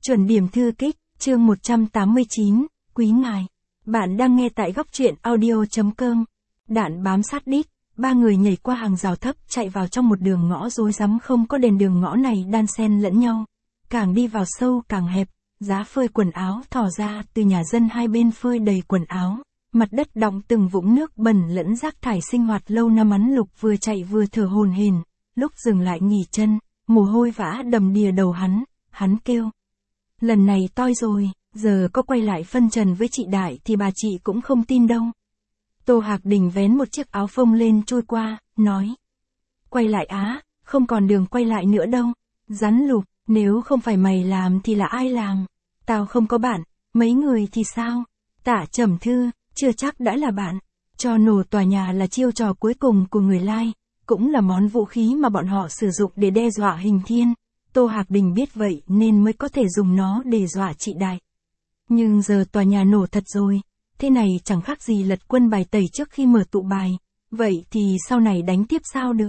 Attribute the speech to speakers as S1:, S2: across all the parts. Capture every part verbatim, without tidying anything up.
S1: Chuẩn điểm thư kích, chương một trăm tám mươi chín, quý ngài. Bạn đang nghe tại góc truyện audio.com. Đạn bám sát đít, ba người nhảy qua hàng rào thấp chạy vào trong một đường ngõ rối rắm không có đèn, đường ngõ này đan xen lẫn nhau. Càng đi vào sâu càng hẹp, giá phơi quần áo thò ra từ nhà dân hai bên phơi đầy quần áo. Mặt đất đọng từng vũng nước bẩn lẫn rác thải sinh hoạt lâu năm. Hắn Lục vừa chạy vừa thở hổn hển, lúc dừng lại nghỉ chân, mồ hôi vã đầm đìa đầu hắn, hắn kêu. Lần này toi rồi, giờ có quay lại phân trần với chị Đại thì bà chị cũng không tin đâu. Tô Hạc Đình vén một chiếc áo phông lên trôi qua, nói. Quay lại á, không còn đường quay lại nữa đâu. Rắn Lục, nếu không phải mày làm thì là ai làm? Tao không có bạn, mấy người thì sao? Tạ Trầm Thư, chưa chắc đã là bạn. Cho nổ tòa nhà là chiêu trò cuối cùng của người Lai, cũng là món vũ khí mà bọn họ sử dụng để đe dọa Hình Thiên. Tô Hạc Đình biết vậy nên mới có thể dùng nó để dọa chị Đại. Nhưng giờ tòa nhà nổ thật rồi, thế này chẳng khác gì lật quân bài tẩy trước khi mở tụ bài, vậy thì sau này đánh tiếp sao được?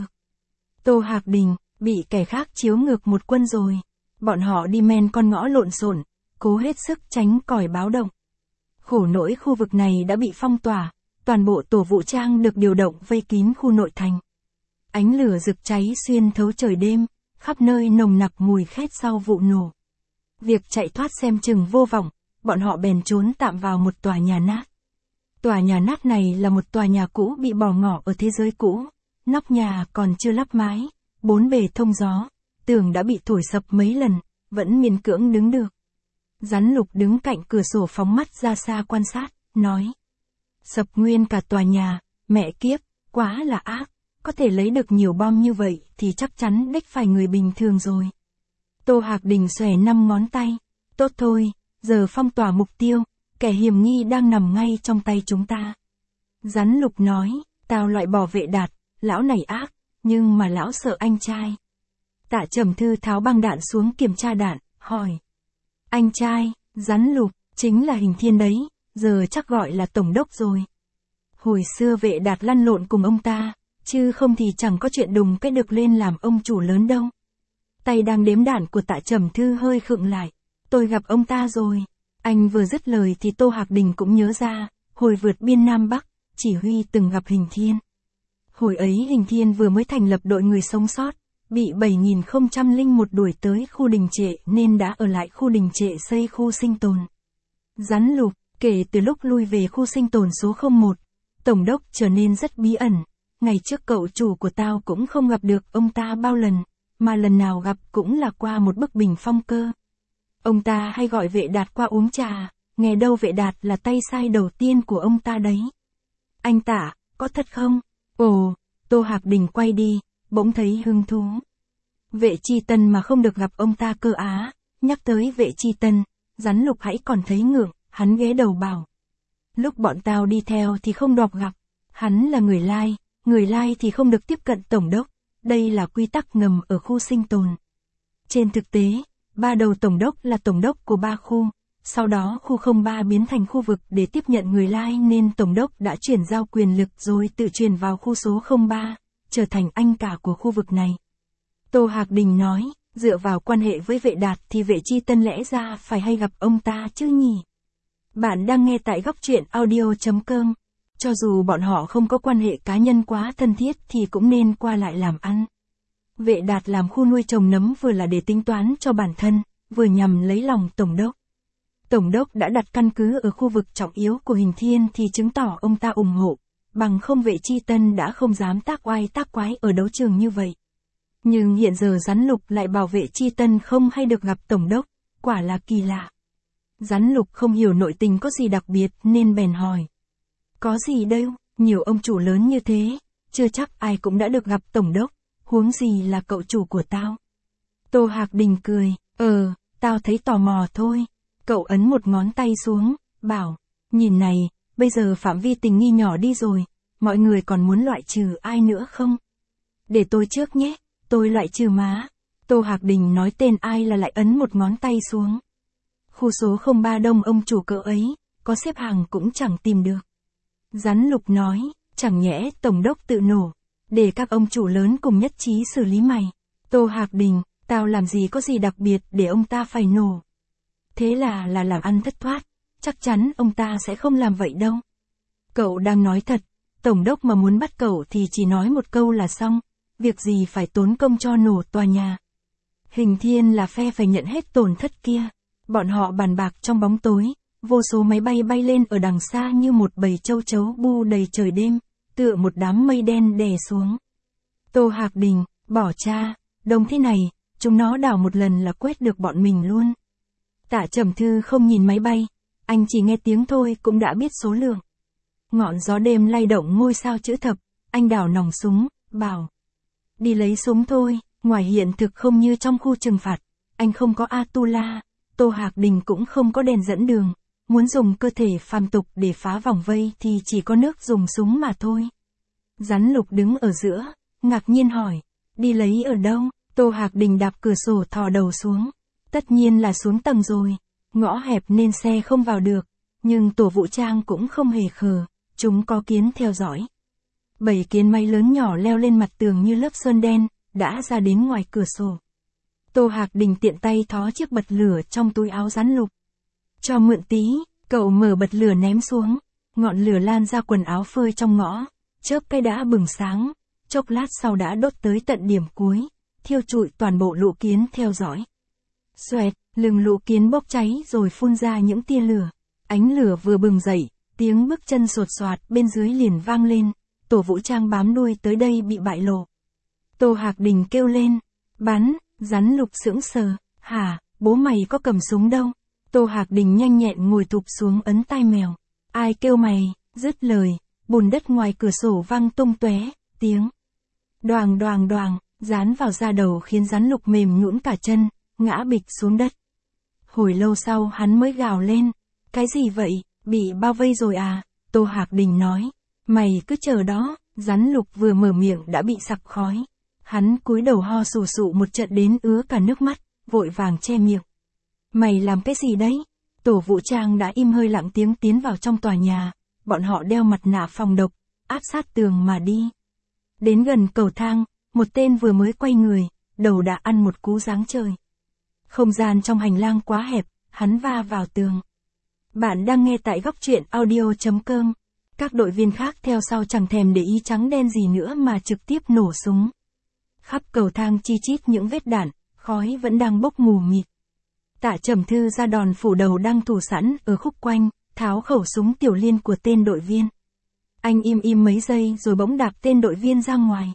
S1: Tô Hạc Đình, bị kẻ khác chiếu ngược một quân rồi. Bọn họ đi men con ngõ lộn xộn, cố hết sức tránh còi báo động. Khổ nỗi khu vực này đã bị phong tỏa, toàn bộ tổ vũ trang được điều động vây kín khu nội thành. Ánh lửa rực cháy xuyên thấu trời đêm, khắp nơi nồng nặc mùi khét sau vụ nổ. Việc chạy thoát xem chừng vô vọng, bọn họ bèn trốn tạm vào một tòa nhà nát. Tòa nhà nát này là một tòa nhà cũ bị bỏ ngỏ ở thế giới cũ, nóc nhà còn chưa lắp mái, bốn bề thông gió, tường đã bị thổi sập mấy lần, vẫn miễn cưỡng đứng được. Rắn Lục đứng cạnh cửa sổ phóng mắt ra xa quan sát, nói. Sập nguyên cả tòa nhà, mẹ kiếp, quá là ác. Có thể lấy được nhiều bom như vậy thì chắc chắn đích phải người bình thường rồi. Tô Hạc Đình xòe năm ngón tay. Tốt thôi, giờ phong tỏa mục tiêu, kẻ hiểm nghi đang nằm ngay trong tay chúng ta. Rắn Lục nói, tao loại bỏ Vệ Đạt, lão này ác, nhưng mà lão sợ anh trai. Tạ Trầm Thư tháo băng đạn xuống kiểm tra đạn, hỏi. Anh trai, Rắn Lục, chính là Hình Thiên đấy, giờ chắc gọi là tổng đốc rồi. Hồi xưa Vệ Đạt lăn lộn cùng ông ta, chứ không thì chẳng có chuyện đùng cái được lên làm ông chủ lớn đâu. Tay đang đếm đạn của Tạ Trầm Thư hơi khựng lại. Tôi gặp ông ta rồi. Anh vừa dứt lời thì Tô Hạc Đình cũng nhớ ra, hồi vượt biên Nam Bắc, chỉ huy từng gặp Hình Thiên. Hồi ấy Hình Thiên vừa mới thành lập đội người sống sót, bị bảy nghìn không trăm lẻ một đuổi tới khu đình trệ nên đã ở lại khu đình trệ xây khu sinh tồn. Rắn Lục, kể từ lúc lui về khu sinh tồn số không một, Tổng đốc trở nên rất bí ẩn. Ngày trước cậu chủ của tao cũng không gặp được ông ta bao lần, mà lần nào gặp cũng là qua một bức bình phong cơ. Ông ta hay gọi Vệ Đạt qua uống trà, nghe đâu Vệ Đạt là tay sai đầu tiên của ông ta đấy. Anh Tạ, có thật không? Ồ, Tô Hạc Đình quay đi, bỗng thấy hứng thú. Vệ Chi Tân mà không được gặp ông ta cơ á, nhắc tới Vệ Chi Tân, Rắn Lục hãy còn thấy ngượng, hắn ghé đầu bảo. Lúc bọn tao đi theo thì không đọc gặp, hắn là người Lai. Người Lai thì không được tiếp cận tổng đốc, đây là quy tắc ngầm ở khu sinh tồn. Trên thực tế, ba đầu tổng đốc là tổng đốc của ba khu, sau đó khu không ba biến thành khu vực để tiếp nhận người Lai nên tổng đốc đã chuyển giao quyền lực rồi tự chuyển vào khu số không ba, trở thành anh cả của khu vực này. Tô Hạc Đình nói, dựa vào quan hệ với Vệ Đạt thì Vệ Chi Tân lẽ ra phải hay gặp ông ta chứ nhỉ? Bạn đang nghe tại góc truyện audio.com. Cho dù bọn họ không có quan hệ cá nhân quá thân thiết thì cũng nên qua lại làm ăn. Vệ Đạt làm khu nuôi trồng nấm vừa là để tính toán cho bản thân, vừa nhằm lấy lòng Tổng đốc. Tổng đốc đã đặt căn cứ ở khu vực trọng yếu của Hình Thiên thì chứng tỏ ông ta ủng hộ, bằng không Vệ Chi Tân đã không dám tác oai tác quái ở đấu trường như vậy. Nhưng hiện giờ Rắn Lục lại bảo Vệ Chi Tân không hay được gặp Tổng đốc, quả là kỳ lạ. Rắn Lục không hiểu nội tình có gì đặc biệt nên bèn hỏi. Có gì đâu, nhiều ông chủ lớn như thế, chưa chắc ai cũng đã được gặp tổng đốc, huống gì là cậu chủ của tao. Tô Hạc Đình cười, ờ, tao thấy tò mò thôi. Cậu ấn một ngón tay xuống, bảo, nhìn này, bây giờ phạm vi tình nghi nhỏ đi rồi, mọi người còn muốn loại trừ ai nữa không? Để tôi trước nhé, tôi loại trừ má. Tô Hạc Đình nói tên ai là lại ấn một ngón tay xuống. Khu số không ba đông ông chủ cỡ ấy, có xếp hàng cũng chẳng tìm được. Rắn Lục nói, chẳng nhẽ tổng đốc tự nổ, để các ông chủ lớn cùng nhất trí xử lý mày. Tô Hạc Đình, tao làm gì có gì đặc biệt để ông ta phải nổ. Thế là là làm ăn thất thoát, chắc chắn ông ta sẽ không làm vậy đâu. Cậu đang nói thật, tổng đốc mà muốn bắt cậu thì chỉ nói một câu là xong, việc gì phải tốn công cho nổ tòa nhà. Hình Thiên là phe phải nhận hết tổn thất kia. Bọn họ bàn bạc trong bóng tối, vô số máy bay bay lên ở đằng xa như một bầy châu chấu bu đầy trời đêm, tựa một đám mây đen đè xuống. Tô Hạc Đình, bỏ cha, đông thế này, chúng nó đảo một lần là quét được bọn mình luôn. Tạ Trầm Thư không nhìn máy bay, anh chỉ nghe tiếng thôi cũng đã biết số lượng. Ngọn gió đêm lay động ngôi sao chữ thập, anh đảo nòng súng, bảo. Đi lấy súng thôi, ngoài hiện thực không như trong khu trừng phạt, anh không có Atula, Tô Hạc Đình cũng không có đèn dẫn đường, muốn dùng cơ thể phàm tục để phá vòng vây thì chỉ có nước dùng súng mà thôi. Rắn Lục đứng ở giữa, ngạc nhiên hỏi, đi lấy ở đâu? Tô Hạc Đình đạp cửa sổ thò đầu xuống, tất nhiên là xuống tầng rồi, ngõ hẹp nên xe không vào được, nhưng tổ vũ trang cũng không hề khờ, chúng có kiến theo dõi. Bảy kiến máy lớn nhỏ leo lên mặt tường như lớp sơn đen, đã ra đến ngoài cửa sổ. Tô Hạc Đình tiện tay thó chiếc bật lửa trong túi áo Rắn Lục. Cho mượn tí, cậu mở bật lửa ném xuống, ngọn lửa lan ra quần áo phơi trong ngõ, chớp cái đã bừng sáng, chốc lát sau đã đốt tới tận điểm cuối, thiêu trụi toàn bộ lũ kiến theo dõi. Xoẹt, lưng lũ kiến bốc cháy rồi phun ra những tia lửa, ánh lửa vừa bừng dậy, tiếng bước chân sột soạt bên dưới liền vang lên, tổ vũ trang bám đuôi tới đây bị bại lộ. Tô Hạc Đình kêu lên, bắn, Rắn Lục sững sờ, hả, bố mày có cầm súng đâu? Tô Hạc Đình nhanh nhẹn ngồi thụp xuống ấn tai mèo, ai kêu mày, dứt lời, bùn đất ngoài cửa sổ vang tung tóe, tiếng đoàng đoàng đoàng, dán vào da đầu khiến Rắn Lục mềm nhũn cả chân, ngã bịch xuống đất. Hồi lâu sau hắn mới gào lên, cái gì vậy, bị bao vây rồi à? Tô Hạc Đình nói, mày cứ chờ đó. Rắn Lục vừa mở miệng đã bị sặc khói. Hắn cúi đầu ho sù sụ một trận đến ứa cả nước mắt, vội vàng che miệng. Mày làm cái gì đấy? Tổ vũ trang đã im hơi lặng tiếng tiến vào trong tòa nhà, bọn họ đeo mặt nạ phòng độc, áp sát tường mà đi. Đến gần cầu thang, một tên vừa mới quay người, đầu đã ăn một cú giáng trời. Không gian trong hành lang quá hẹp, hắn va vào tường. Bạn đang nghe tại góc truyện audio chấm com. Các đội viên khác theo sau chẳng thèm để ý trắng đen gì nữa mà trực tiếp nổ súng. Khắp cầu thang chi chít những vết đạn, khói vẫn đang bốc mù mịt. Tạ Trầm Thư ra đòn phủ đầu đang thủ sẵn ở khúc quanh, tháo khẩu súng tiểu liên của tên đội viên. Anh im im mấy giây rồi bỗng đạp tên đội viên ra ngoài.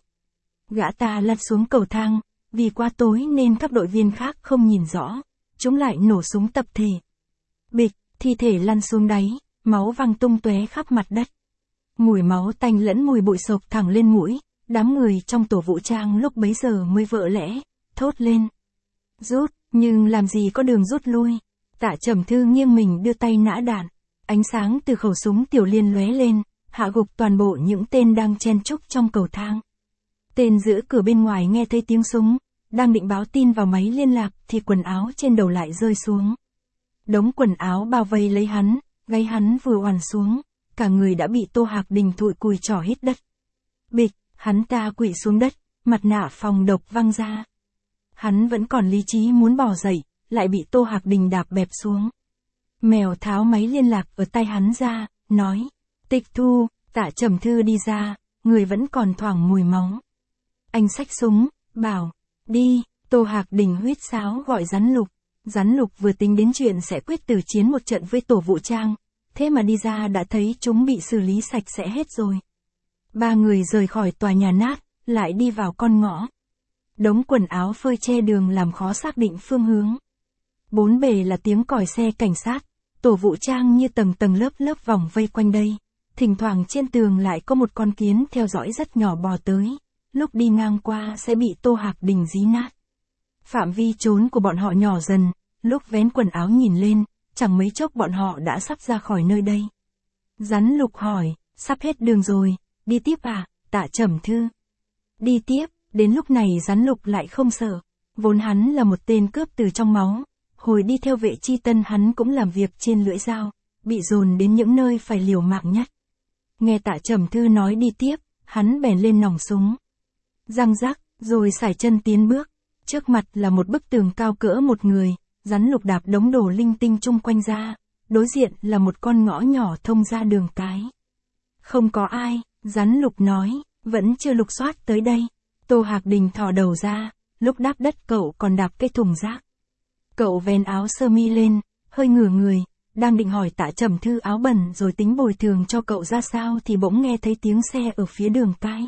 S1: Gã ta lăn xuống cầu thang, vì quá tối nên các đội viên khác không nhìn rõ, chúng lại nổ súng tập thể. Bịch, thi thể lăn xuống đáy, máu văng tung tóe khắp mặt đất. Mùi máu tanh lẫn mùi bụi sộc thẳng lên mũi, đám người trong tổ vũ trang lúc bấy giờ mới vỡ lẽ, thốt lên. Rút, nhưng làm gì có đường rút lui. Tạ Trầm Thư nghiêng mình đưa tay nã đạn, ánh sáng từ khẩu súng tiểu liên lóe lên, hạ gục toàn bộ những tên đang chen chúc trong cầu thang. Tên giữ cửa bên ngoài nghe thấy tiếng súng, đang định báo tin vào máy liên lạc thì quần áo trên đầu lại rơi xuống. Đống quần áo bao vây lấy hắn, gáy hắn vừa oằn xuống, cả người đã bị Tô Hạc Đình thụi cùi trỏ hít đất. Bịch, hắn ta quỵ xuống đất, mặt nạ phòng độc văng ra. Hắn vẫn còn lý trí muốn bò dậy, lại bị Tô Hạc Đình đạp bẹp xuống. Mèo tháo máy liên lạc ở tay hắn ra, nói, tịch thu. Tạ Trầm Thư đi ra, người vẫn còn thoảng mùi máu. Anh xách súng, bảo, đi. Tô Hạc Đình huýt sáo gọi Rắn Lục. Rắn Lục vừa tính đến chuyện sẽ quyết tử chiến một trận với tổ vũ trang, thế mà đi ra đã thấy chúng bị xử lý sạch sẽ hết rồi. Ba người rời khỏi tòa nhà nát, lại đi vào con ngõ. Đống quần áo phơi che đường làm khó xác định phương hướng. Bốn bề là tiếng còi xe cảnh sát, tổ vũ trang như tầng tầng lớp lớp vòng vây quanh đây. Thỉnh thoảng trên tường lại có một con kiến theo dõi rất nhỏ bò tới, lúc đi ngang qua sẽ bị Tô Hạc Đình dí nát. Phạm vi trốn của bọn họ nhỏ dần, lúc vén quần áo nhìn lên, chẳng mấy chốc bọn họ đã sắp ra khỏi nơi đây. Rắn Lục hỏi, sắp hết đường rồi, đi tiếp à? Tạ Trầm Thư. Đi tiếp, đến lúc này Rắn Lục lại không sợ, vốn hắn là một tên cướp từ trong máu, hồi đi theo Vệ Chi Tân hắn cũng làm việc trên lưỡi dao, bị dồn đến những nơi phải liều mạng nhất. Nghe Tạ Trầm Thư nói đi tiếp, hắn bèn lên nòng súng. Răng rắc, rồi sải chân tiến bước, trước mặt là một bức tường cao cỡ một người, Rắn lục đạp đống đồ linh tinh chung quanh ra, đối diện là một con ngõ nhỏ thông ra đường cái. Không có ai, rắn lục nói, vẫn chưa lục soát tới đây. Tô Hạc Đình thò đầu ra, lúc đáp đất cậu còn đạp cái thùng rác. Cậu vén áo sơ mi lên, hơi ngửa người, đang định hỏi Tạ Trầm Thư áo bẩn rồi tính bồi thường cho cậu ra sao thì bỗng nghe thấy tiếng xe ở phía đường cái.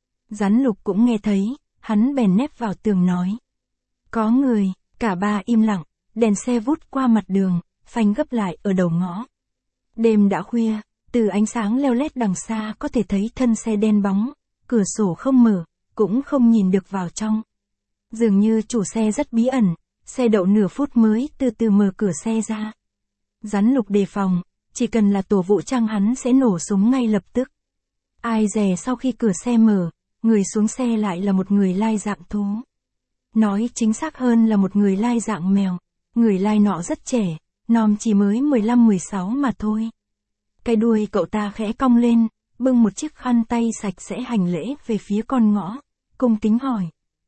S1: Rắn lục cũng nghe thấy, hắn bèn nép vào tường nói. Có người, cả ba im lặng, đèn xe vút qua mặt đường, phanh gấp lại ở đầu ngõ. Đêm đã khuya, từ ánh sáng leo lét đằng xa có thể thấy thân xe đen bóng, cửa sổ không mở, cũng không nhìn được vào trong. Dường như chủ xe rất bí ẩn, xe đậu nửa phút mới từ từ mở cửa xe ra. Rắn lục đề phòng, chỉ cần là tổ vũ trang hắn sẽ nổ súng ngay lập tức. Ai dè sau khi cửa xe mở, người xuống xe lại là một người lai dạng thú. Nói chính xác hơn là một người lai dạng mèo, người lai nọ rất trẻ, nom chỉ mới mười lăm mười sáu mà thôi. Cái đuôi cậu ta khẽ cong lên, bưng một chiếc khăn tay sạch sẽ hành lễ về phía con ngõ, cung kính hỏi.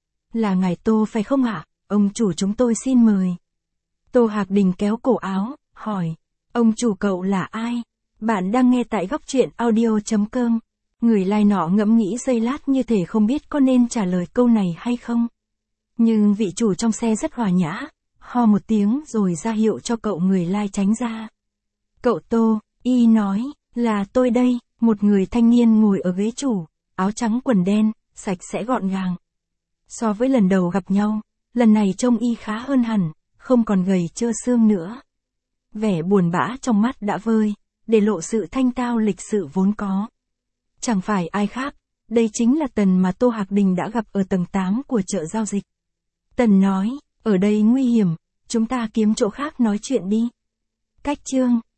S1: Là ngài Tô phải không ạ? Ông chủ chúng tôi xin mời. Tô Hạc Đình kéo cổ áo, hỏi. Ông chủ cậu là ai? Bạn đang nghe tại góc truyện audio chấm com. Người lai nọ ngẫm nghĩ giây lát như thể không biết có nên trả lời câu này hay không. Nhưng vị chủ trong xe rất hòa nhã, ho một tiếng rồi ra hiệu cho cậu người lai tránh ra. Cậu Tô, y nói, là tôi đây, một người thanh niên ngồi ở ghế chủ, áo trắng quần đen, sạch sẽ gọn gàng. So với lần đầu gặp nhau, lần này trông y khá hơn hẳn, không còn gầy trơ xương nữa. Vẻ buồn bã trong mắt đã vơi, để lộ sự thanh tao lịch sự vốn có. Chẳng phải ai khác, đây chính là Tần mà Tô Hạc Đình đã gặp ở tầng tám của chợ giao dịch. Tần nói, ở đây nguy hiểm, chúng ta kiếm chỗ khác nói chuyện đi. Cách chương